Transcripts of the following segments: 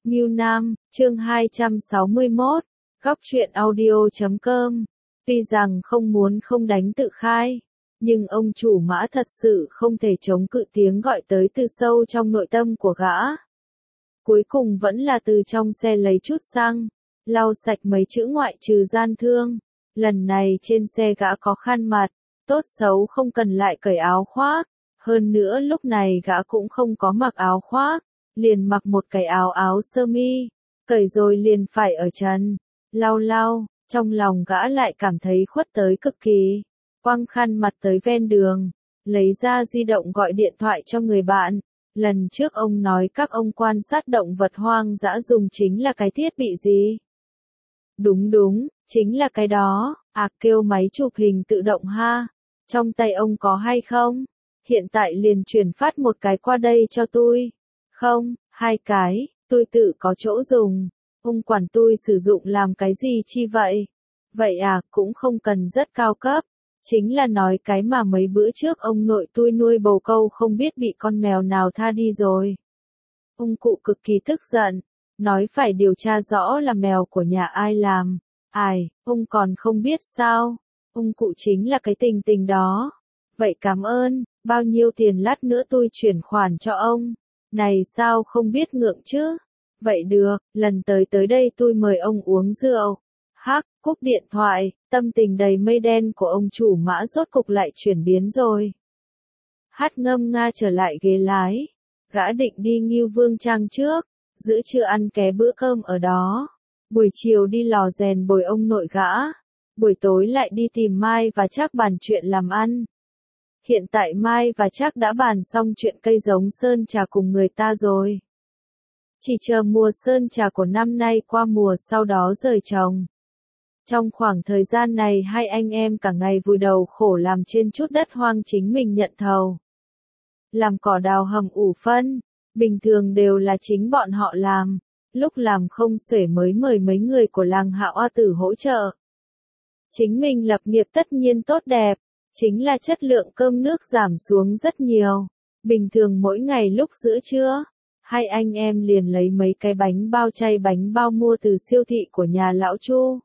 Ngưu Nam, chương 261, góc truyện audio.com. Tuy rằng không muốn không đánh tự khai, nhưng ông chủ Mã thật sự không thể chống cự tiếng gọi tới từ sâu trong nội tâm của gã. Cuối cùng vẫn là từ trong xe lấy chút xăng, lau sạch mấy chữ ngoại trừ gian thương. Lần này trên xe gã có khăn mặt, tốt xấu không cần lại cởi áo khoác. Hơn nữa lúc này gã cũng không có mặc áo khoác, liền mặc một cái áo sơ mi, cởi rồi liền phải ở trần. Lau, trong lòng gã lại cảm thấy khuất tới cực kỳ. Quăng khăn mặt tới ven đường, lấy ra di động gọi điện thoại cho người bạn. Lần trước ông nói các ông quan sát động vật hoang dã dùng chính là cái thiết bị gì? Đúng, chính là cái đó. Kêu máy chụp hình tự động ha. Trong tay ông có hay không? Hiện tại liền chuyển phát một cái qua đây cho tôi. Không, 2 cái, tôi tự có chỗ dùng. Ông quản tôi sử dụng làm cái gì chi vậy? Vậy cũng không cần rất cao cấp. Chính là nói cái mà mấy bữa trước ông nội tôi nuôi bồ câu không biết bị con mèo nào tha đi rồi. Ông cụ cực kỳ tức giận, nói phải điều tra rõ là mèo của nhà ai làm. Ông còn không biết sao? Ông cụ chính là cái tình đó. Vậy cảm ơn, bao nhiêu tiền lát nữa tôi chuyển khoản cho ông. Này sao không biết ngượng chứ? Vậy được, lần tới đây tôi mời ông uống rượu. Cúp điện thoại, tâm tình đầy mây đen của ông chủ Mã rốt cục lại chuyển biến rồi. Ngâm nga trở lại ghế lái, gã định đi Ngưu Vương Trang trước, giữa trưa ăn ké bữa cơm ở đó. Buổi chiều đi lò rèn bồi ông nội gã, buổi tối lại đi tìm Mai và Trác bàn chuyện làm ăn. Hiện tại Mai và Trác đã bàn xong chuyện cây giống sơn trà cùng người ta rồi. Chỉ chờ mùa sơn trà của năm nay qua mùa sau đó rời trồng. Trong khoảng thời gian này hai anh em cả ngày vùi đầu khổ làm trên chút đất hoang chính mình nhận thầu. Làm cỏ đào hầm ủ phân, bình thường đều là chính bọn họ làm, lúc làm không xuể mới mời mấy người của làng Hạ Oa Tử hỗ trợ. Chính mình lập nghiệp tất nhiên tốt đẹp, chính là chất lượng cơm nước giảm xuống rất nhiều. Bình thường mỗi ngày lúc giữa trưa, hai anh em liền lấy mấy cái bánh bao chay bánh bao mua từ siêu thị của nhà lão Chu.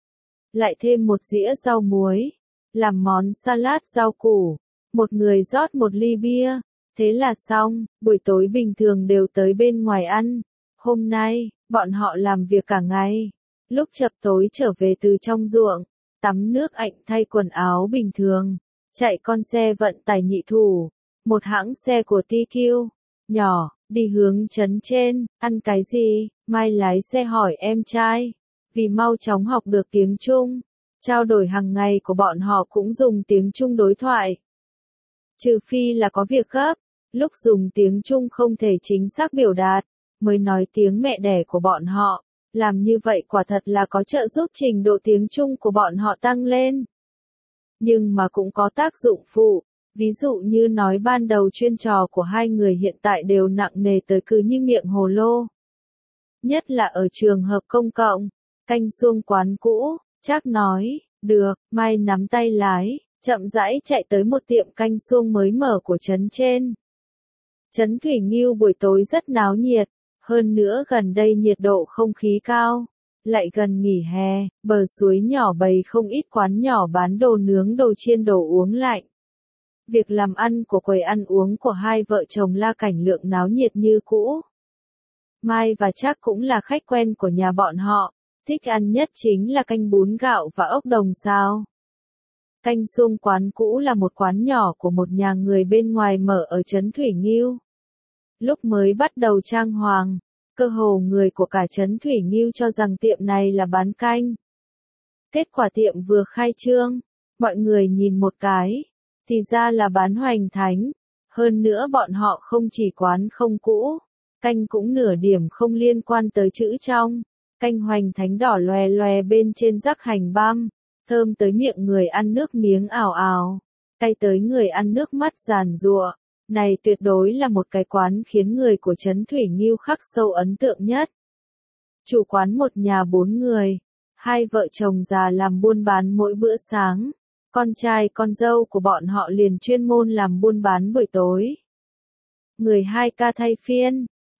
Lại thêm một dĩa rau muối, làm món salad rau củ, một người rót một ly bia, thế là xong. Buổi tối bình thường đều tới bên ngoài ăn. Hôm nay, bọn họ làm việc cả ngày. Lúc chập tối trở về từ trong ruộng, tắm nước ạnh thay quần áo bình thường, chạy con xe vận tải nhị thủ, một hãng xe của TQ, nhỏ, đi hướng trấn trên. Ăn cái gì? Mai lái xe hỏi em trai. Vì mau chóng học được tiếng Trung, trao đổi hàng ngày của bọn họ cũng dùng tiếng Trung đối thoại. Trừ phi là có việc gấp, lúc dùng tiếng Trung không thể chính xác biểu đạt, mới nói tiếng mẹ đẻ của bọn họ. Làm như vậy quả thật là có trợ giúp trình độ tiếng Trung của bọn họ tăng lên. Nhưng mà cũng có tác dụng phụ, ví dụ như nói ban đầu chuyên trò của hai người hiện tại đều nặng nề tới cứ như miệng hồ lô. Nhất là ở trường hợp công cộng. Canh xuông quán cũ, Trác nói, được. Mai nắm tay lái, chậm rãi chạy tới một tiệm canh xuông mới mở của trấn trên. Trấn Thủy Ngưu buổi tối rất náo nhiệt, hơn nữa gần đây nhiệt độ không khí cao, lại gần nghỉ hè, bờ suối nhỏ bày không ít quán nhỏ bán đồ nướng đồ chiên đồ uống lạnh. Việc làm ăn của quầy ăn uống của hai vợ chồng La Cảnh Lượng náo nhiệt như cũ. Mai và Trác cũng là khách quen của nhà bọn họ. Thích ăn nhất chính là canh bún gạo và ốc đồng xào. Canh xuông quán cũ là một quán nhỏ của một nhà người bên ngoài mở ở trấn Thủy Ngưu. Lúc mới bắt đầu trang hoàng, cơ hồ người của cả trấn Thủy Ngưu cho rằng tiệm này là bán canh. Kết quả tiệm vừa khai trương, mọi người nhìn một cái, thì ra là bán hoành thánh. Hơn nữa bọn họ không chỉ quán không cũ, canh cũng nửa điểm không liên quan tới chữ trong. Canh hoành thánh đỏ loè loè bên trên rắc hành băm, thơm tới miệng người ăn nước miếng ào ào, cay tới người ăn nước mắt giàn giụa. Này tuyệt đối là một cái quán khiến người của trấn Thủy Ngưu khắc sâu ấn tượng nhất. Chủ quán một nhà 4 người, hai vợ chồng già làm buôn bán mỗi bữa sáng, con trai con dâu của bọn họ liền chuyên môn làm buôn bán buổi tối. Người 2 ca thay phiên.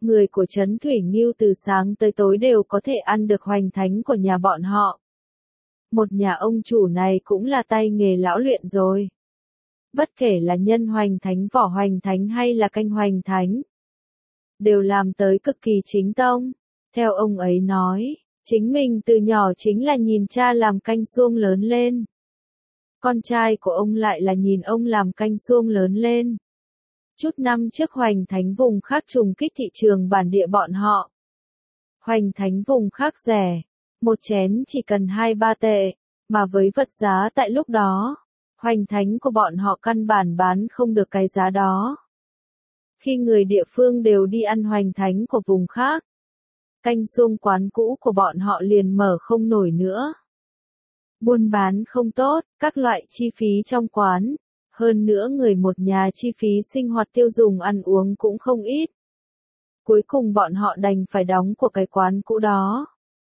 Người của Trấn Thủy Nghiêu từ sáng tới tối đều có thể ăn được hoành thánh của nhà bọn họ. Một nhà ông chủ này cũng là tay nghề lão luyện rồi. Bất kể là nhân hoành thánh, vỏ hoành thánh hay là canh hoành thánh, đều làm tới cực kỳ chính tông. Theo ông ấy nói, chính mình từ nhỏ chính là nhìn cha làm canh suông lớn lên. Con trai của ông lại là nhìn ông làm canh suông lớn lên. Chút năm trước hoành thánh vùng khác trùng kích thị trường bản địa bọn họ. Hoành thánh vùng khác rẻ, một chén chỉ cần 2-3 tệ, mà với vật giá tại lúc đó, hoành thánh của bọn họ căn bản bán không được cái giá đó. Khi người địa phương đều đi ăn hoành thánh của vùng khác, canh suông quán cũ của bọn họ liền mở không nổi nữa. Buôn bán không tốt, các loại chi phí trong quán, hơn nữa người một nhà chi phí sinh hoạt tiêu dùng ăn uống cũng không ít. Cuối cùng bọn họ đành phải đóng của cái quán cũ đó.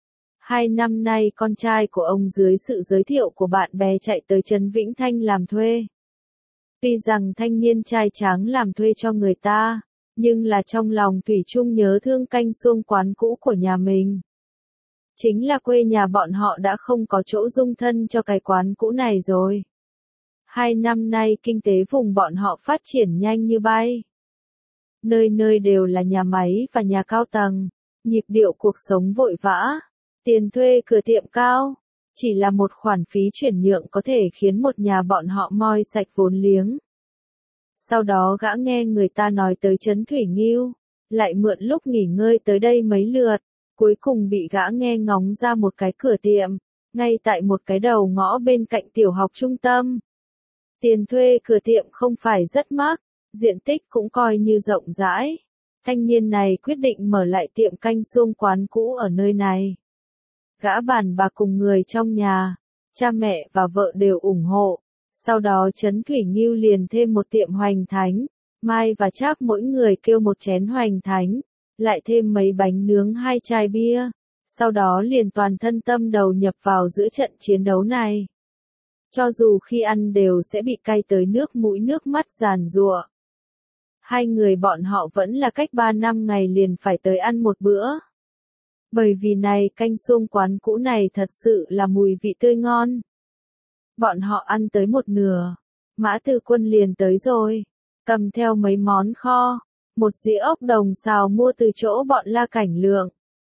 2 năm nay con trai của ông dưới sự giới thiệu của bạn bè chạy tới Trấn Vĩnh Thanh làm thuê. Tuy rằng thanh niên trai tráng làm thuê cho người ta, nhưng là trong lòng thủy chung nhớ thương canh suông quán cũ của nhà mình. Chính là quê nhà bọn họ đã không có chỗ dung thân cho cái quán cũ này rồi. 2 năm nay kinh tế vùng bọn họ phát triển nhanh như bay. Nơi nơi đều là nhà máy và nhà cao tầng, nhịp điệu cuộc sống vội vã, tiền thuê cửa tiệm cao, chỉ là một khoản phí chuyển nhượng có thể khiến một nhà bọn họ moi sạch vốn liếng. Sau đó gã nghe người ta nói tới Trấn Thủy Nghiêu, lại mượn lúc nghỉ ngơi tới đây mấy lượt, cuối cùng bị gã nghe ngóng ra một cái cửa tiệm, ngay tại một cái đầu ngõ bên cạnh tiểu học trung tâm. Tiền thuê cửa tiệm không phải rất mắc, diện tích cũng coi như rộng rãi. Thanh niên này quyết định mở lại tiệm canh suông quán cũ ở nơi này. Gã bàn bạc cùng người trong nhà, cha mẹ và vợ đều ủng hộ. Sau đó Trấn Thủy Nghiêu liền thêm một tiệm hoành thánh, Mai và Trác mỗi người kêu một chén hoành thánh, lại thêm mấy bánh nướng 2 chai bia. Sau đó liền toàn thân tâm đầu nhập vào giữa trận chiến đấu này. Cho dù khi ăn đều sẽ bị cay tới nước mũi nước mắt giàn giụa. Hai người bọn họ vẫn là cách 3 năm ngày liền phải tới ăn một bữa. Bởi vì này canh suông quán cũ này thật sự là mùi vị tươi ngon. Bọn họ ăn tới một nửa, Mã Tư Quân liền tới rồi, cầm theo mấy món kho, một dĩa ốc đồng xào mua từ chỗ bọn La Cảnh Lượng.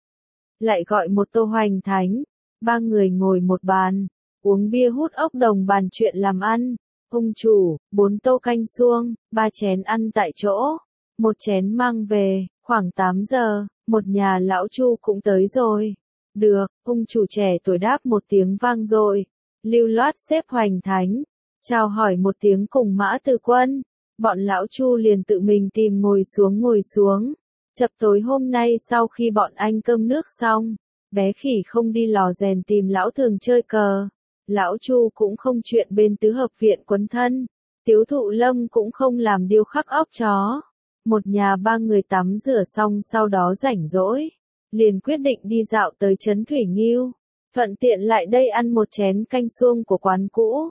Lại gọi một tô hoành thánh, 3 người ngồi một bàn, uống bia hút ốc đồng bàn chuyện làm ăn. Ông chủ, 4 tô canh suông, 3 chén ăn tại chỗ, một chén mang về, khoảng 8 giờ, một nhà lão Chu cũng tới rồi. Được, ông chủ trẻ tuổi đáp một tiếng vang dội, lưu loát xếp hoành thánh, chào hỏi một tiếng cùng Mã Từ Quân, bọn lão Chu liền tự mình tìm ngồi xuống. Chập tối hôm nay sau khi bọn anh cơm nước xong, bé Khỉ không đi lò rèn tìm lão Thường chơi cờ. Lão Chu cũng không chuyện bên tứ hợp viện quấn thân, Tiếu Thụ Lâm cũng không làm điêu khắc óc chó. Một nhà 3 người tắm rửa xong sau đó rảnh rỗi, liền quyết định đi dạo tới Trấn Thủy Nghiêu, thuận tiện lại đây ăn một chén canh suông của quán cũ.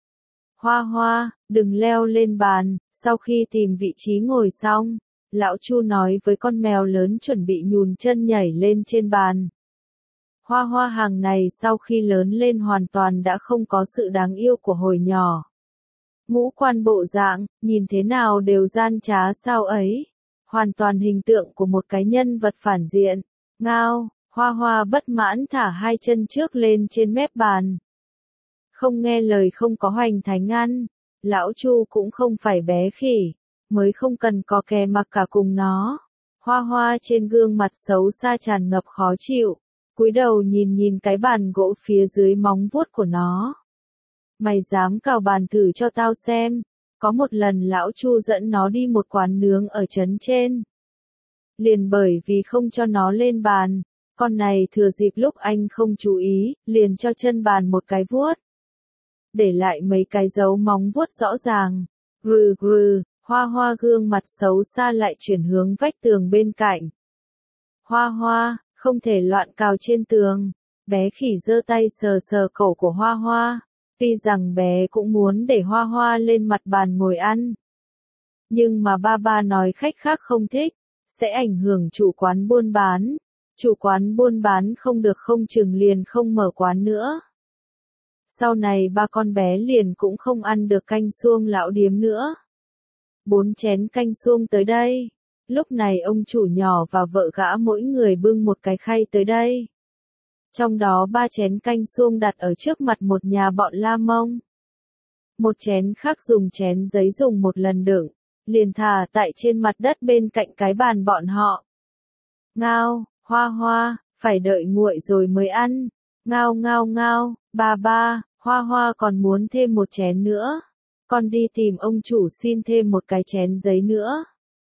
Hoa Hoa, đừng leo lên bàn, sau khi tìm vị trí ngồi xong, lão Chu nói với con mèo lớn chuẩn bị nhùn chân nhảy lên trên bàn. Hoa Hoa hàng này sau khi lớn lên hoàn toàn đã không có sự đáng yêu của hồi nhỏ. Ngũ quan bộ dạng, nhìn thế nào đều gian trá sao ấy. Hoàn toàn hình tượng của một cái nhân vật phản diện. Ngao, Hoa Hoa bất mãn thả 2 chân trước lên trên mép bàn. Không nghe lời không có hoành thánh ăn. Lão Chu cũng không phải bé Khỉ, mới không cần có kè mặc cả cùng nó. Hoa Hoa trên gương mặt xấu xa tràn ngập khó chịu. Cúi đầu nhìn cái bàn gỗ phía dưới móng vuốt của nó. Mày dám cào bàn thử cho tao xem. Có một lần lão Chu dẫn nó đi một quán nướng ở trấn trên. Liền bởi vì không cho nó lên bàn, con này thừa dịp lúc anh không chú ý, liền cho chân bàn một cái vuốt. Để lại mấy cái dấu móng vuốt rõ ràng. Grừ grừ, Hoa Hoa gương mặt xấu xa lại chuyển hướng vách tường bên cạnh. Hoa Hoa, không thể loạn cào trên tường. Bé Khỉ giơ tay sờ cổ của Hoa Hoa. Tuy rằng bé cũng muốn để Hoa Hoa lên mặt bàn ngồi ăn. Nhưng mà ba nói khách khác không thích. sẽ ảnh hưởng chủ quán buôn bán. Chủ quán buôn bán không được không chừng liền không mở quán nữa. Sau này ba con bé liền cũng không ăn được canh suông lão điếm nữa. 4 chén canh suông tới đây. Lúc này ông chủ nhỏ và vợ gã mỗi người bưng một cái khay tới đây. Trong đó 3 chén canh suông đặt ở trước mặt một nhà bọn La Mông. Một chén khác dùng chén giấy dùng một lần đựng, liền thả tại trên mặt đất bên cạnh cái bàn bọn họ. Ngao, Hoa Hoa, phải đợi nguội rồi mới ăn. Ngao ngao ngao, ba, Hoa Hoa còn muốn thêm một chén nữa. Con đi tìm ông chủ xin thêm một cái chén giấy nữa.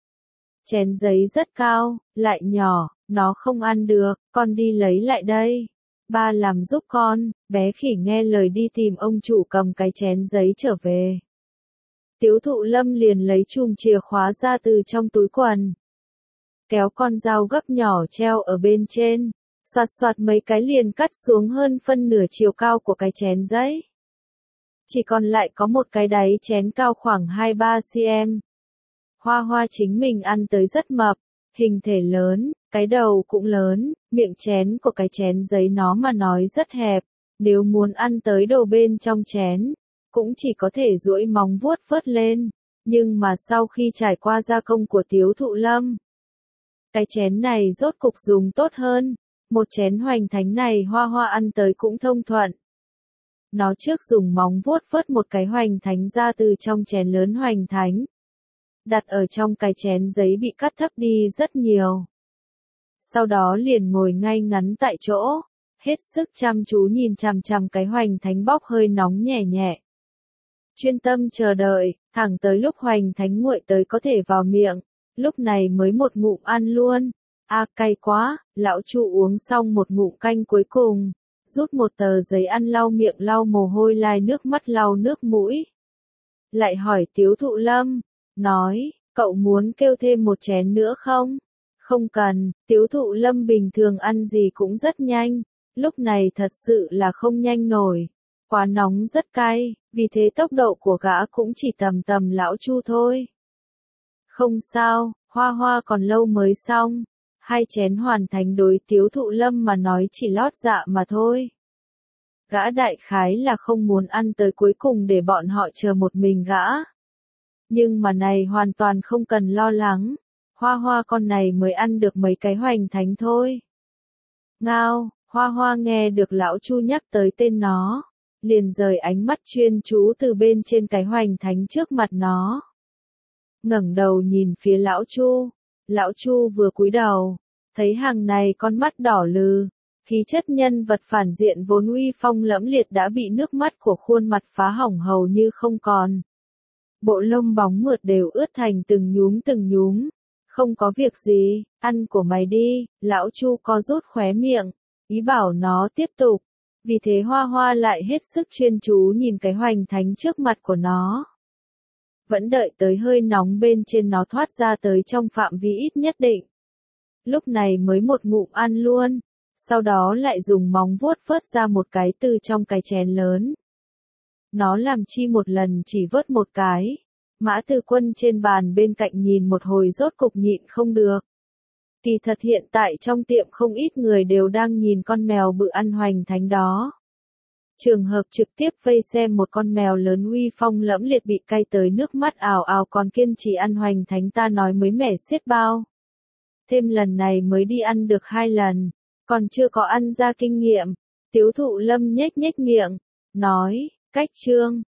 Chén giấy rất cao, lại nhỏ, nó không ăn được, con đi lấy lại đây. Ba làm giúp con, bé khỉ nghe lời đi tìm ông chủ cầm cái chén giấy trở về. Tiếu Thụ Lâm liền lấy chùm chìa khóa ra từ trong túi quần. Kéo con dao gấp nhỏ treo ở bên trên, xoạt xoạt mấy cái liền cắt xuống hơn phân nửa chiều cao của cái chén giấy. Chỉ còn lại có một cái đáy chén cao khoảng 2-3 cm. Hoa Hoa chính mình ăn tới rất mập, hình thể lớn, cái đầu cũng lớn, miệng chén của cái chén giấy nó mà nói rất hẹp, nếu muốn ăn tới đồ bên trong chén, cũng chỉ có thể duỗi móng vuốt vớt lên, nhưng mà sau khi trải qua gia công của Tiếu Thụ Lâm, cái chén này rốt cục dùng tốt hơn, một chén hoành thánh này Hoa Hoa ăn tới cũng thông thuận. Nó trước dùng móng vuốt vớt một cái hoành thánh ra từ trong chén lớn hoành thánh, đặt ở trong cái chén giấy bị cắt thấp đi rất nhiều. Sau đó liền ngồi ngay ngắn tại chỗ, hết sức chăm chú nhìn chằm chằm cái hoành thánh bốc hơi nóng nhẹ nhẹ. Chuyên tâm chờ đợi, thẳng tới lúc hoành thánh nguội tới có thể vào miệng, lúc này mới một ngụm ăn luôn. Cay quá, lão Chu uống xong một ngụm canh cuối cùng, rút một tờ giấy ăn lau miệng lau mồ hôi lai nước mắt lau nước mũi. Lại hỏi Tiếu Thụ Lâm, nói, cậu muốn kêu thêm một chén nữa không? Không cần, Tiếu Thụ Lâm bình thường ăn gì cũng rất nhanh, lúc này thật sự là không nhanh nổi. Quá nóng rất cay, vì thế tốc độ của gã cũng chỉ tầm tầm lão Chu thôi. Không sao, Hoa Hoa còn lâu mới xong. 2 chén hoàn thành đối Tiếu Thụ Lâm mà nói chỉ lót dạ mà thôi. Gã đại khái là không muốn ăn tới cuối cùng để bọn họ chờ một mình gã. Nhưng mà này hoàn toàn không cần lo lắng. Hoa Hoa con này mới ăn được mấy cái hoành thánh thôi. Ngao, Hoa Hoa nghe được lão Chu nhắc tới tên nó, liền rời ánh mắt chuyên chú từ bên trên cái hoành thánh trước mặt nó. Ngẩng đầu nhìn phía lão Chu. Lão Chu vừa cúi đầu, thấy hàng này con mắt đỏ lừ, khí chất nhân vật phản diện vốn uy phong lẫm liệt đã bị nước mắt của khuôn mặt phá hỏng hầu như không còn. Bộ lông bóng mượt đều ướt thành từng nhúm. Không có việc gì, ăn của mày đi, lão Chu co rút khóe miệng, ý bảo nó tiếp tục. Vì thế Hoa Hoa lại hết sức chuyên chú nhìn cái hoành thánh trước mặt của nó. Vẫn đợi tới hơi nóng bên trên nó thoát ra tới trong phạm vi ít nhất định. Lúc này mới một ngụm ăn luôn, sau đó lại dùng móng vuốt vớt ra một cái từ trong cái chén lớn. Nó làm chi một lần chỉ vớt một cái. Mã Tư Quân trên bàn bên cạnh nhìn một hồi rốt cục nhịn không được. Kỳ thật hiện tại trong tiệm không ít người đều đang nhìn con mèo bự ăn hoành thánh đó. Trường hợp trực tiếp vây xem một con mèo lớn uy phong lẫm liệt bị cay tới nước mắt ào ào còn kiên trì ăn hoành thánh ta nói mới mẻ xiết bao. Thêm lần này mới đi ăn được 2 lần, còn chưa có ăn ra kinh nghiệm. Tiếu Thụ Lâm nhếch nhếch miệng, nói, cách trương,